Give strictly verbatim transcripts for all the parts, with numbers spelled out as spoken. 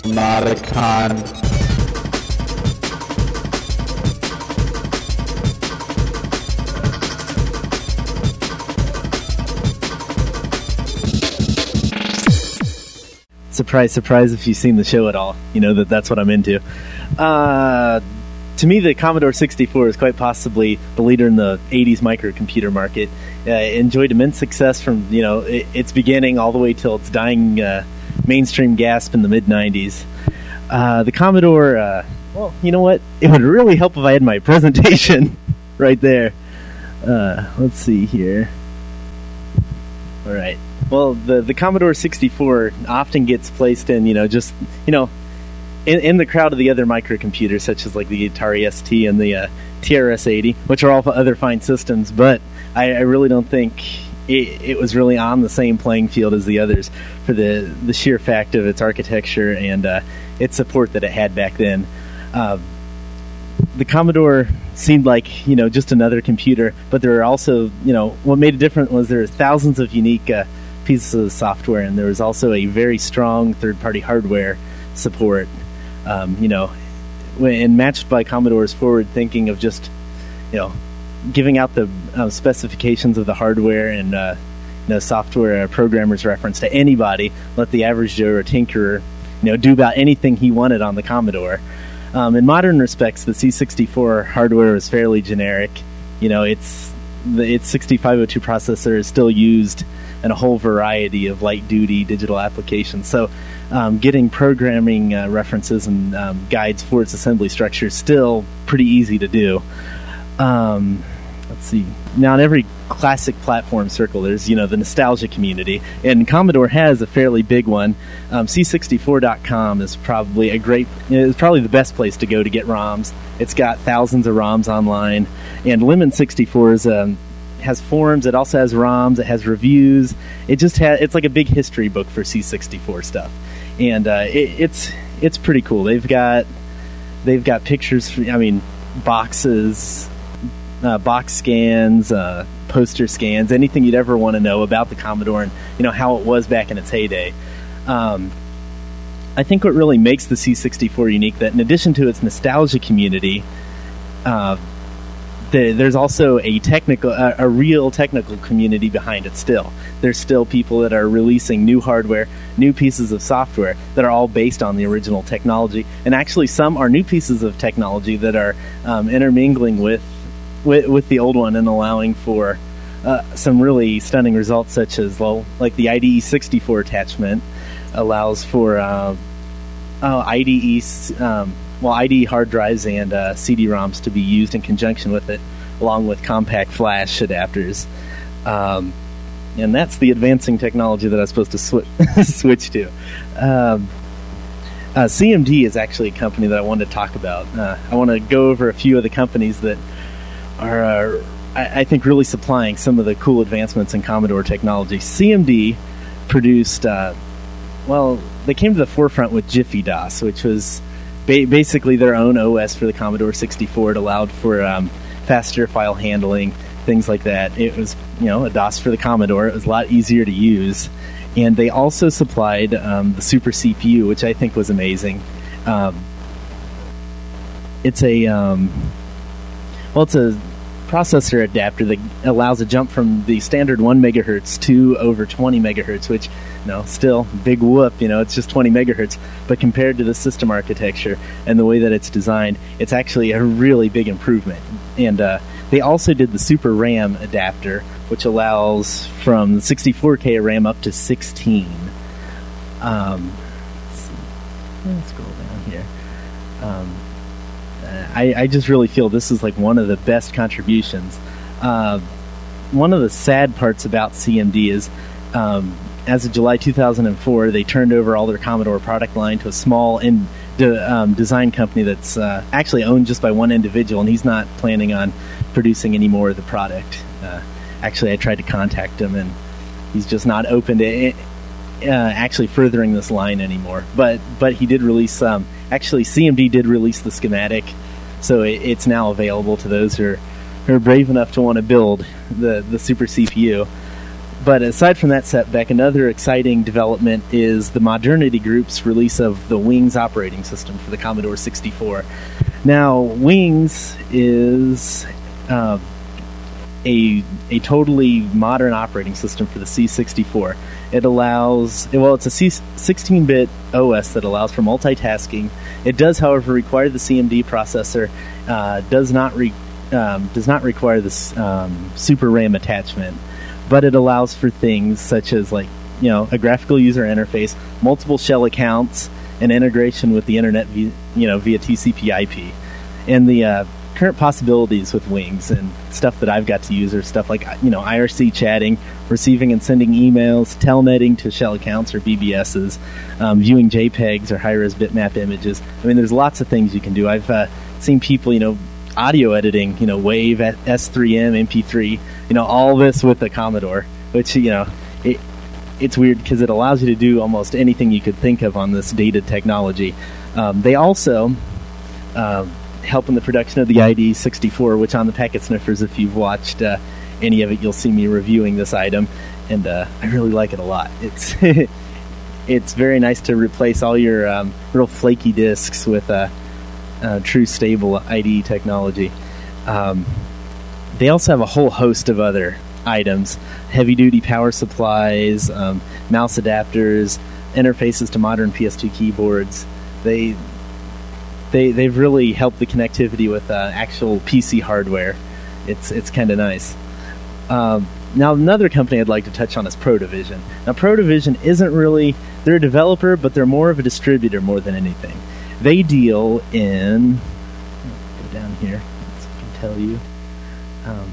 Modicon. Surprise, surprise, if you've seen the show at all, you know that that's what I'm into. Uh, to me, the Commodore sixty-four is quite possibly the leader in the eighties microcomputer market. Uh, it enjoyed immense success from, you know, it, its beginning all the way till its dying uh, mainstream gasp in the mid nineties. Uh, the Commodore, uh, well, you know what? It would really help if I had my presentation right there. Uh, let's see here. All right. Well, the, the Commodore sixty-four often gets placed in, you know, just, you know, in, in the crowd of the other microcomputers, such as like the Atari S T and the uh, T R S eighty, which are all other fine systems, but I, I really don't think it, it was really on the same playing field as the others for the, the sheer fact of its architecture and uh, its support that it had back then. Uh, the Commodore seemed like, you know, just another computer, but there were also, you know, what made it different was there were thousands of unique uh, pieces of software, and there was also a very strong third-party hardware support. Um, you know, when, and matched by Commodore's forward thinking of just, you know, giving out the uh, specifications of the hardware and uh, you know, software uh, programmer's reference to anybody, let the average Joe or tinkerer, you know, do about anything he wanted on the Commodore. Um, in modern respects, the C sixty-four hardware is fairly generic. You know, it's the its sixty-five oh two processor is still used in a whole variety of light-duty digital applications. So um, getting programming uh, references and um, guides for its assembly structure is still pretty easy to do. Um, let's see. Now, in every classic platform circle, there's, you know, the nostalgia community, and Commodore has a fairly big one. Um, C sixty-four dot com is probably a great, is probably the best place to go to get ROMs. It's got thousands of ROMs online, and Lemon sixty-four is um, has forums. It also has ROMs. It has reviews. It just has. It's like a big history book for C sixty-four stuff, and uh, it, it's it's pretty cool. They've got they've got pictures. For, I mean, boxes, uh, box scans, uh, poster scans, anything you'd ever want to know about the Commodore and, you know, how it was back in its heyday. Um, I think what really makes the C sixty-four unique, that in addition to its nostalgia community, uh, the, there's also a technical, uh, a real technical community behind it still. There's still people that are releasing new hardware, new pieces of software that are all based on the original technology, and actually some are new pieces of technology that are um, intermingling with, with with the old one and allowing for uh, some really stunning results, such as, well, like the I D E sixty-four attachment allows for uh, oh, I D E, um, well, I D E hard drives and uh, C D ROMs to be used in conjunction with it, along with compact flash adapters. Um, and that's the advancing technology that I was supposed to sw- switch to. Um, uh, C M D is actually a company that I wanted to talk about. Uh, I want to go over a few of the companies that are, uh, I, I think, really supplying some of the cool advancements in Commodore technology. C M D produced, uh, well, they came to the forefront with Jiffy DOS, which was ba- basically their own O S for the Commodore sixty-four. It allowed for um, faster file handling, things like that. It was, you know, a DOS for the Commodore. It was a lot easier to use. And they also supplied um, the Super C P U, which I think was amazing. Um, it's a... Um, Well, it's a processor adapter that allows a jump from the standard one megahertz to over twenty megahertz, which, you know, still big whoop, you know, it's just twenty megahertz. But compared to the system architecture and the way that it's designed, it's actually a really big improvement. And uh, they also did the Super RAM adapter, which allows from sixty-four K RAM up to sixteen. Um, let's see. Let's scroll down here. Um, I, I just really feel this is like one of the best contributions. Uh, one of the sad parts about C M D is, um, as of July two thousand four, they turned over all their Commodore product line to a small in, de, um, design company that's uh, actually owned just by one individual, and he's not planning on producing any more of the product. Uh, actually, I tried to contact him, and he's just not open to it, uh, actually furthering this line anymore. But but he did release... Um, actually, C M D did release the schematic, so it, it's now available to those who are, who are brave enough to want to build the, the Super C P U. but aside from that setback, another exciting development is the Modernity Group's release of the Wings operating system for the Commodore sixty-four. Now, Wings is uh, a a totally modern operating system for the C sixty-four. It allows, well, it's a C sixteen-bit O S that allows for multitasking. It does, however, require the C M D processor. Uh, does not re, um, does not require this um, Super RAM attachment, but it allows for things such as, like, you know, a graphical user interface, multiple shell accounts, and integration with the internet, via, you know, via T C P I P. And the uh, current possibilities with Wings and stuff that I've got to use are stuff like, you know, I R C chatting, receiving and sending emails, telnetting to shell accounts or B B Ss, um, viewing JPEGs or high-res bitmap images. I mean, there's lots of things you can do. I've uh, seen people, you know, audio editing, you know, WAV, S three M, M P three, you know, all this with the Commodore, which, you know, it, it's weird because it allows you to do almost anything you could think of on this data technology. Um, they also uh, help in the production of the I D sixty-four, which on the Packet Sniffers, if you've watched uh, any of it, you'll see me reviewing this item, and uh, I really like it a lot. It's it's very nice to replace all your um, real flaky disks with a, a true stable I D E technology. Um, they also have a whole host of other items: heavy-duty power supplies, um, mouse adapters, interfaces to modern P S two keyboards. They they they've really helped the connectivity with uh, actual P C hardware. It's it's kind of nice. Um, now, another company I'd like to touch on is Protovision. Now, Protovision isn't really, they're a developer, but they're more of a distributor more than anything. They deal in, go down here, so I can tell you. Um,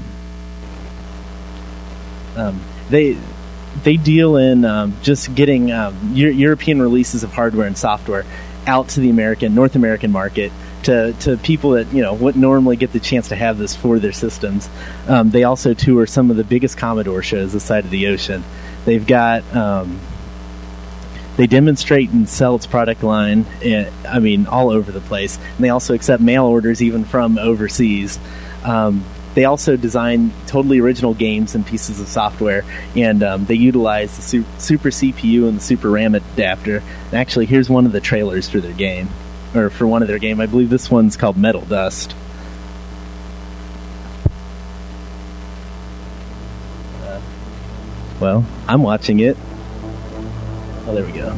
um, they they deal in um, just getting um, Euro- European releases of hardware and software out to the American, North American market, to, to people that, you know, wouldn't normally get the chance to have this for their systems. Um, they also tour some of the biggest Commodore shows this side of the ocean. They've got, um, they demonstrate and sell its product line, in, I mean, all over the place. And they also accept mail orders even from overseas. Um, they also design totally original games and pieces of software, and um, they utilize the su- Super C P U and the Super RAM adapter. And actually, here's one of the trailers for their game. Or for one of their game. I believe this one's called Metal Dust. Uh, well, I'm watching it. Oh, there we go.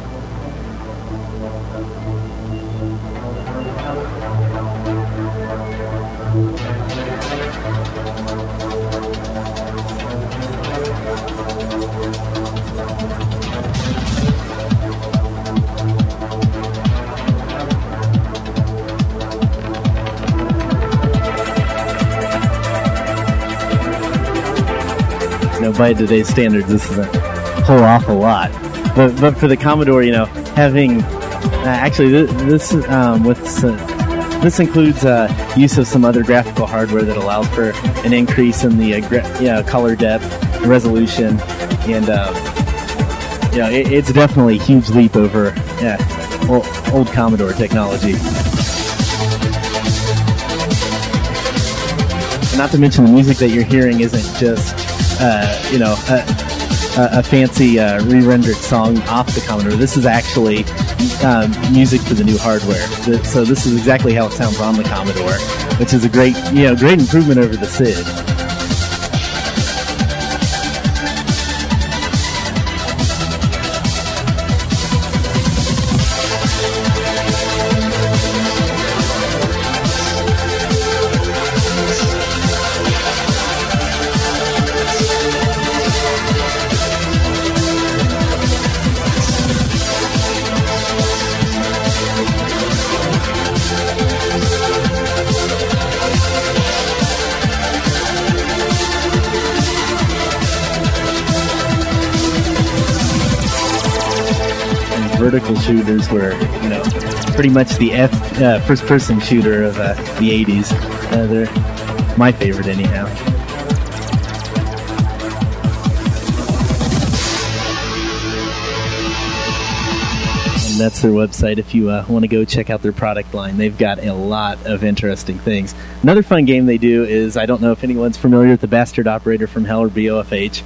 You know, by today's standards, this is a whole awful lot. But but for the Commodore, you know, having uh, actually this, this um, with uh, this includes uh, use of some other graphical hardware that allows for an increase in the uh, gra- you know, color depth, resolution, and um, you know, it, it's definitely a huge leap over yeah, old, old Commodore technology. Not to mention the music that you're hearing isn't just uh, you know a, a, a fancy uh, re-rendered song off the Commodore. This is actually um, music for the new hardware. The, so this is exactly how it sounds on the Commodore, which is a great you know great improvement over the S I D. Vertical shooters were, you know, pretty much the F, uh, first-person shooter of uh, the eighties. Uh, they're my favorite, anyhow. And that's their website if you uh, want to go check out their product line. They've got a lot of interesting things. Another fun game they do is, I don't know if anyone's familiar with the Bastard Operator from Hell or B O F H.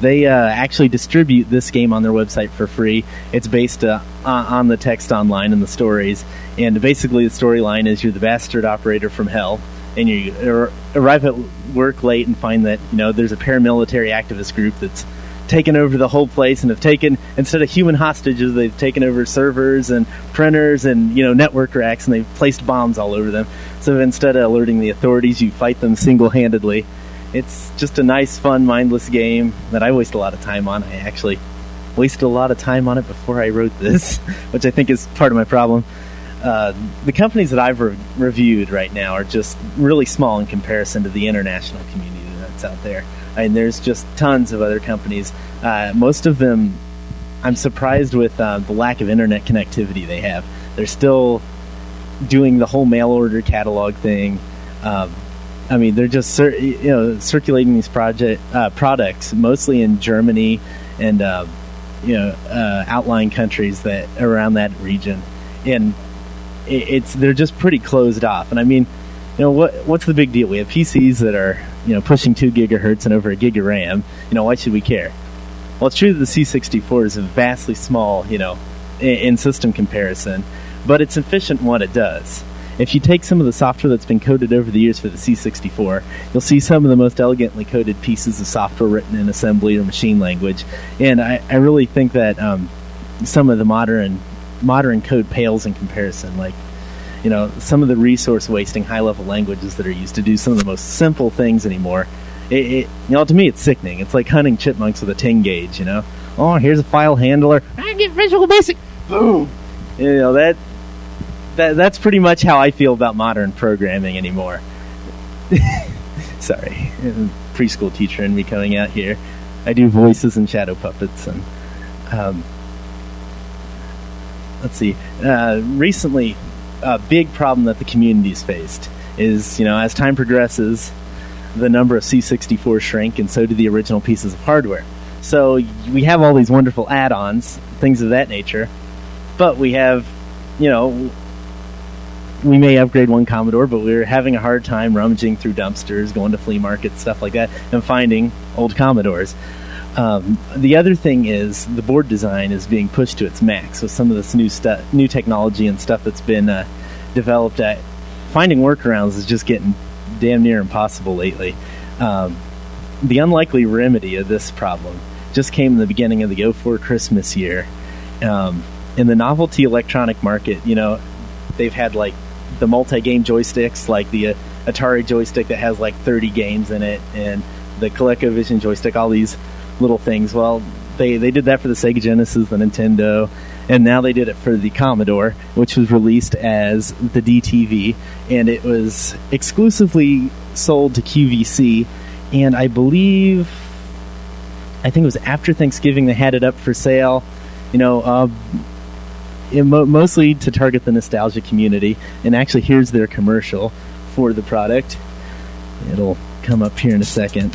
They uh, actually distribute this game on their website for free. It's based uh, on the text online and the stories. And basically the storyline is you're the bastard operator from hell, and you ar- arrive at work late and find that, you know, there's a paramilitary activist group that's taken over the whole place and have taken, instead of human hostages, they've taken over servers and printers and, you know, network racks, and they've placed bombs all over them. So instead of alerting the authorities, you fight them single-handedly. It's just a nice, fun, mindless game that I waste a lot of time on. I actually wasted a lot of time on it before I wrote this, which I think is part of my problem. Uh, the companies that I've re- reviewed right now are just really small in comparison to the international community that's out there. I mean, there's just tons of other companies. Uh, most of them, I'm surprised with uh, the lack of internet connectivity they have. They're still doing the whole mail order catalog thing. Um, I mean, they're just cir- you know circulating these project uh, products mostly in Germany and uh, you know uh, outlying countries that around that region, and it, it's they're just pretty closed off. And I mean, you know what what's the big deal? We have P Cs that are you know pushing two gigahertz and over a gig of RAM. You know, why should we care? Well, it's true that the C sixty-four is a vastly small you know in, in system comparison, but it's efficient in what it does. If you take some of the software that's been coded over the years for the C sixty-four, you'll see some of the most elegantly coded pieces of software written in assembly or machine language. And I, I really think that um, some of the modern modern code pales in comparison. Like, you know, some of the resource wasting high-level languages that are used to do some of the most simple things anymore. It, it, you know, to me, it's sickening. It's like hunting chipmunks with a ting gauge. You know, oh, here's a file handler. I get Visual Basic. Boom. You know that. That, that's pretty much how I feel about modern programming anymore. Sorry, preschool teacher and me coming out here. I do voices and shadow puppets, and um, let's see. Uh, recently, a big problem that the community's faced is, you know, as time progresses, the number of C sixty-fours shrink, and so do the original pieces of hardware. So we have all these wonderful add-ons, things of that nature, but we have, you know. We may upgrade one Commodore, but we're having a hard time rummaging through dumpsters, going to flea markets, stuff like that, and finding old Commodores. Um, the other thing is the board design is being pushed to its max with some of this new stuff, new technology and stuff that's been uh, developed. At finding workarounds is just getting damn near impossible lately. Um, the unlikely remedy of this problem just came in the beginning of the oh four Christmas year. Um, in the novelty electronic market, you know, they've had like the multi-game joysticks, like the uh, Atari joystick that has like thirty games in it, and the ColecoVision joystick, all these little things. Well, they, they did that for the Sega Genesis, the Nintendo, and now they did it for the Commodore, which was released as the D T V, and it was exclusively sold to Q V C, and I believe, I think it was after Thanksgiving they had it up for sale, you know, uh, It mo- mostly to target the nostalgia community. And actually, here's their commercial for the product. It'll come up here in a second.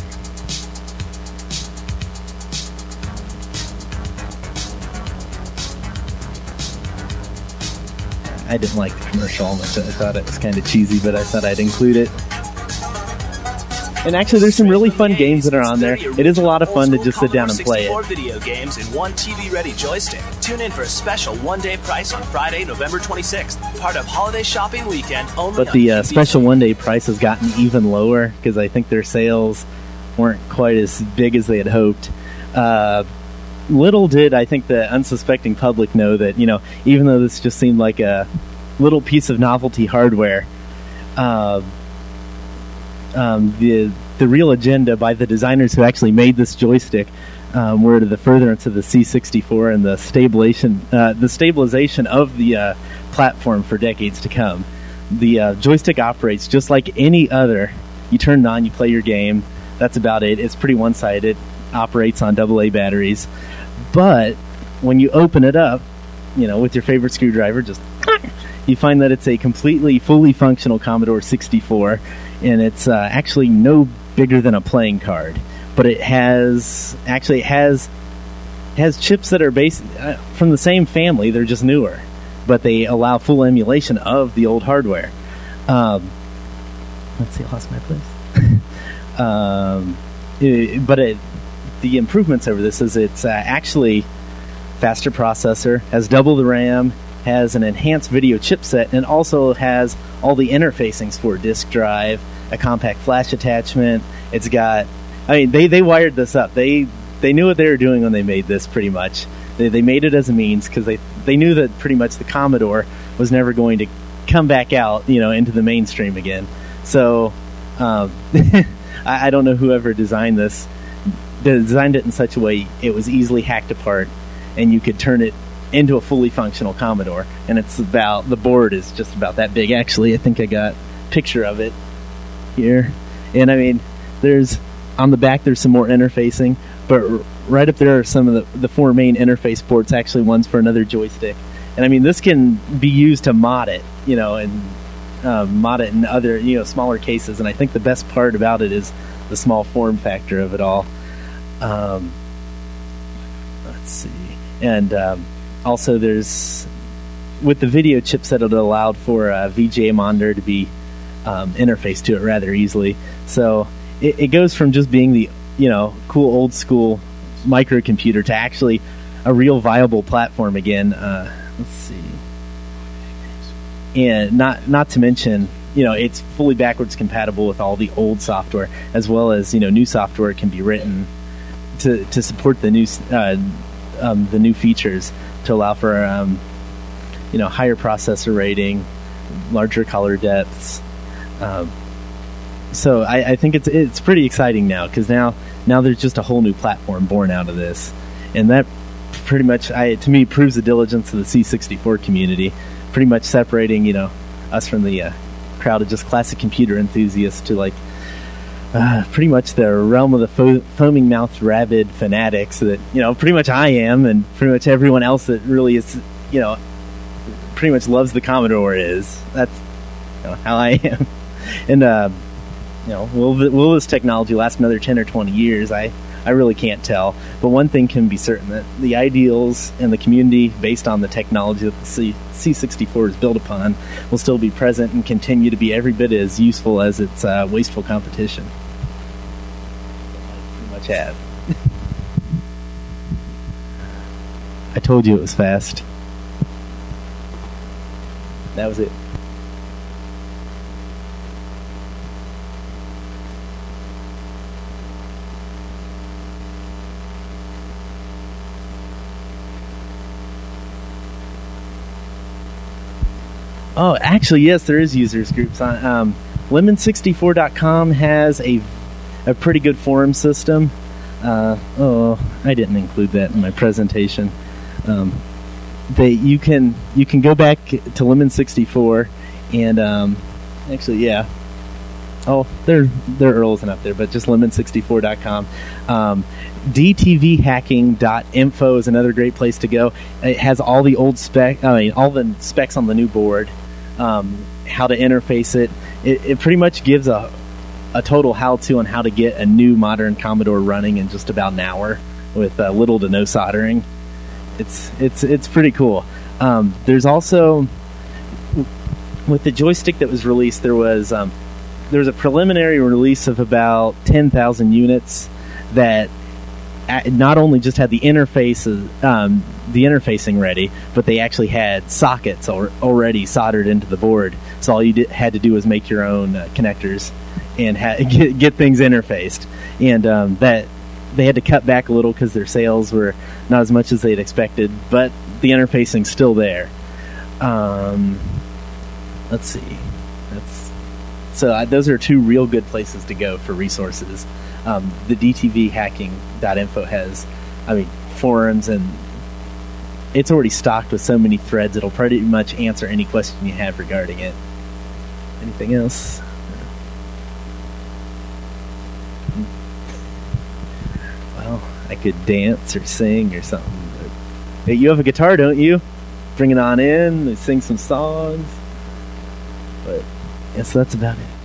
I didn't like the commercial much. I thought it was kind of cheesy, but I thought I'd include it. And actually, there's some really fun games that are on there. It is a lot of fun to just sit down and play it. Video games in one T V-ready joystick. Tune in for a special one-day price on Friday, November twenty-sixth. Part of holiday shopping weekend only. But the uh, special one-day price has gotten even lower because I think their sales weren't quite as big as they had hoped. Uh, little did I think the unsuspecting public know that, you know, even though this just seemed like a little piece of novelty hardware, uh, Um, the the real agenda by the designers who actually made this joystick um, were to the furtherance of the C sixty-four and the stabilization uh, the stabilization of the uh, platform for decades to come. The uh, joystick operates just like any other. You turn it on, you play your game. That's about it. It's pretty one-sided. Operates on double A batteries. But when you open it up, you know, with your favorite screwdriver, just you find that it's a completely, fully functional Commodore sixty-four. And it's uh, actually no bigger than a playing card, but it has actually it has has chips that are based uh, from the same family. They're just newer, but they allow full emulation of the old hardware. Um, let's see, I lost my place. um, it, but it the improvements over this is it's uh, actually faster processor, has double the RAM, has an enhanced video chipset, and also has all the interfacings for disk drive, a compact flash attachment. It's got, I mean, they, they wired this up. They they knew what they were doing when they made this, pretty much. They, they made it as a means because they, they knew that pretty much the Commodore was never going to come back out, you know, into the mainstream again. So um, I, I don't know whoever designed this, designed it in such a way it was easily hacked apart, and you could turn it into a fully functional Commodore. And it's about, the board is just about that big. Actually, I think I got a picture of it here. And I mean, there's, on the back there's some more interfacing, but right up there are some of the, the four main interface ports, actually one's for another joystick. And I mean, this can be used to mod it, you know, and uh, mod it in other, you know, smaller cases. And I think the best part about it is the small form factor of it all. Um, let's see. And um, also there's, with the video chipset, it allowed for a V G A monitor to be um, interfaced to it rather easily. So it, it goes from just being the, you know, cool old school microcomputer to actually a real viable platform again. Uh, let's see. And not not to mention, you know, it's fully backwards compatible with all the old software, as well as, you know, new software can be written to to support the new uh, um, the new features to allow for um, you know, higher processor rating, larger color depths. Um, so I, I think it's it's pretty exciting now, because now now there's just a whole new platform born out of this, and that pretty much, I, to me, proves the diligence of the C sixty-four community, pretty much separating, you know, us from the uh, crowd of just classic computer enthusiasts to, like, uh, pretty much the realm of the fo- foaming mouthed rabid fanatics that, you know, pretty much I am, and pretty much everyone else that really is, you know, pretty much loves the Commodore is. That's, you know, how I am. And uh, you know, will will this technology last another ten or twenty years? I I really can't tell. But one thing can be certain, that the ideals and the community based on the technology that the C, C sixty-four is built upon will still be present and continue to be every bit as useful as its uh, wasteful competition. I pretty much have. I told you it was fast. That was it. Oh, actually, yes, there is users groups on um, lemon sixty-four dot com has a a pretty good forum system. Uh, oh, I didn't include that in my presentation. Um, they you can you can go back to Lemon sixty-four and um, actually, yeah. Oh, there there are isn't up there, but just lemon sixty-four dot com. Um, D T V hacking dot info is another great place to go. It has all the old spec, I mean, all the specs on the new board. Um, how to interface it. it. It pretty much gives a a total how-to on how to get a new modern Commodore running in just about an hour with uh, little to no soldering. It's it's it's pretty cool. Um, there's also, with the joystick that was released, there was um, there was a preliminary release of about ten thousand units that not only just had the interfaces, um, the interfacing ready, but they actually had sockets al- already soldered into the board. So all you did, had to do was make your own uh, connectors and ha- get, get things interfaced. And um, that they had to cut back a little because their sales were not as much as they'd expected, but the interfacing's still there. Um, let's see. That's so uh, those are two real good places to go for resources. Um, the D T V hacking dot info has, I mean, forums, and it's already stocked with so many threads, it'll pretty much answer any question you have regarding it. Anything else? Well, I could dance or sing or something. But, hey, you have a guitar, don't you? Bring it on in, sing some songs. But, yes, that's about it.